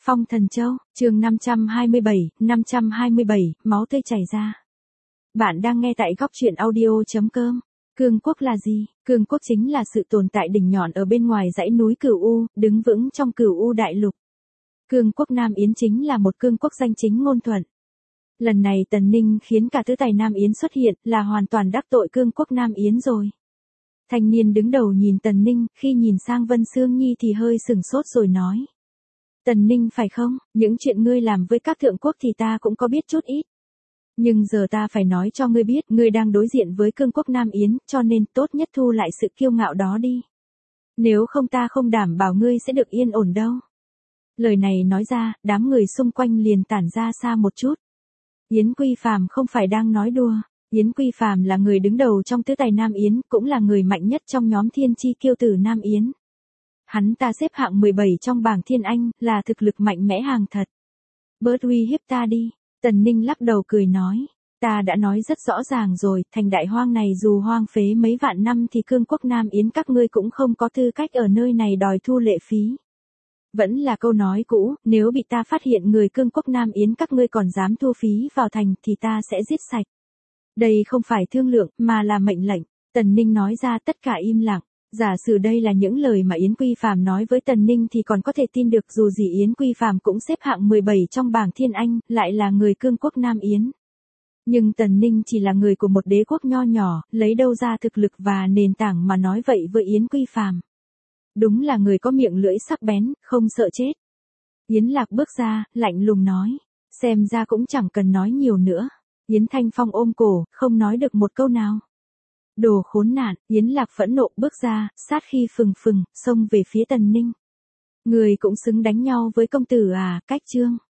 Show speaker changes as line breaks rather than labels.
Phong Thần Châu, chương 527, máu tươi chảy ra. Bạn đang nghe tại góc truyện audio.com. Cương quốc là gì? Cương quốc chính là sự tồn tại đỉnh nhọn ở bên ngoài dãy núi Cửu U, đứng vững trong Cửu U đại lục. Cương quốc Nam Yến chính là một cương quốc danh chính ngôn thuận. Lần này Tần Ninh khiến cả tứ tài Nam Yến xuất hiện là hoàn toàn đắc tội cương quốc Nam Yến rồi. Thanh niên đứng đầu nhìn Tần Ninh, khi nhìn sang Vân Sương Nhi thì hơi sừng sốt rồi nói. Tần Ninh phải không, những chuyện ngươi làm với các thượng quốc thì ta cũng có biết chút ít. Nhưng giờ ta phải nói cho ngươi biết, ngươi đang đối diện với cương quốc Nam Yến, cho nên tốt nhất thu lại sự kiêu ngạo đó đi. Nếu không ta không đảm bảo ngươi sẽ được yên ổn đâu. Lời này nói ra, đám người xung quanh liền tản ra xa một chút. Yến Quy Phàm không phải đang nói đùa. Yến Quy Phàm là người đứng đầu trong tứ tài Nam Yến, cũng là người mạnh nhất trong nhóm thiên chi kiêu tử Nam Yến. Hắn ta xếp hạng 17 trong bảng Thiên Anh, là thực lực mạnh mẽ hàng thật. Bớt uy hiếp ta đi. Tần Ninh lắc đầu cười nói. Ta đã nói rất rõ ràng rồi, thành đại hoang này dù hoang phế mấy vạn năm thì cương quốc Nam Yến các ngươi cũng không có tư cách ở nơi này đòi thu lệ phí. Vẫn là câu nói cũ, nếu bị ta phát hiện người cương quốc Nam Yến các ngươi còn dám thu phí vào thành thì ta sẽ giết sạch. Đây không phải thương lượng, mà là mệnh lệnh. Tần Ninh nói ra tất cả im lặng. Giả sử đây là những lời mà Yến Quy Phàm nói với Tần Ninh thì còn có thể tin được, dù gì Yến Quy Phàm cũng xếp hạng 17 trong bảng Thiên Anh, lại là người cương quốc Nam Yến. Nhưng Tần Ninh chỉ là người của một đế quốc nho nhỏ, lấy đâu ra thực lực và nền tảng mà nói vậy với Yến Quy Phàm. Đúng là người có miệng lưỡi sắc bén, không sợ chết. Yến Lạc bước ra, lạnh lùng nói. Xem ra cũng chẳng cần nói nhiều nữa. Yến Thanh Phong ôm cổ, không nói được một câu nào. Đồ khốn nạn, Yến Lạc phẫn nộ bước ra, sát khí phừng phừng, xông về phía Tần Ninh. Người cũng xứng đánh nhau với công tử à, cách trương.